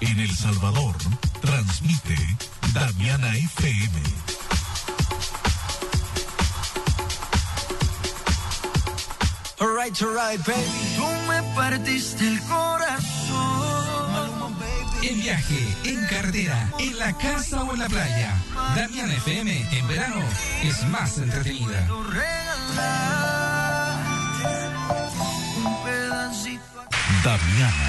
En El Salvador, transmite Damiana FM. Alright, baby. Tú me partiste el corazón. En viaje, en carretera, en la casa o en la playa. Damiana FM en verano es más entretenida. Damiana.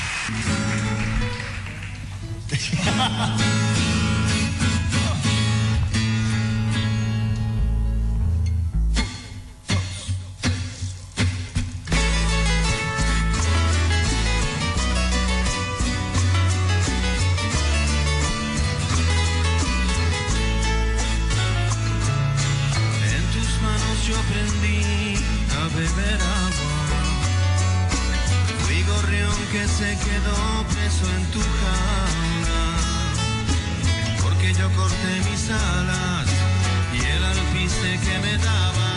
Yo aprendí a beber agua. Fui gorrión que se quedó preso en tu jaula, porque yo corté mis alas y el alpiste que me daba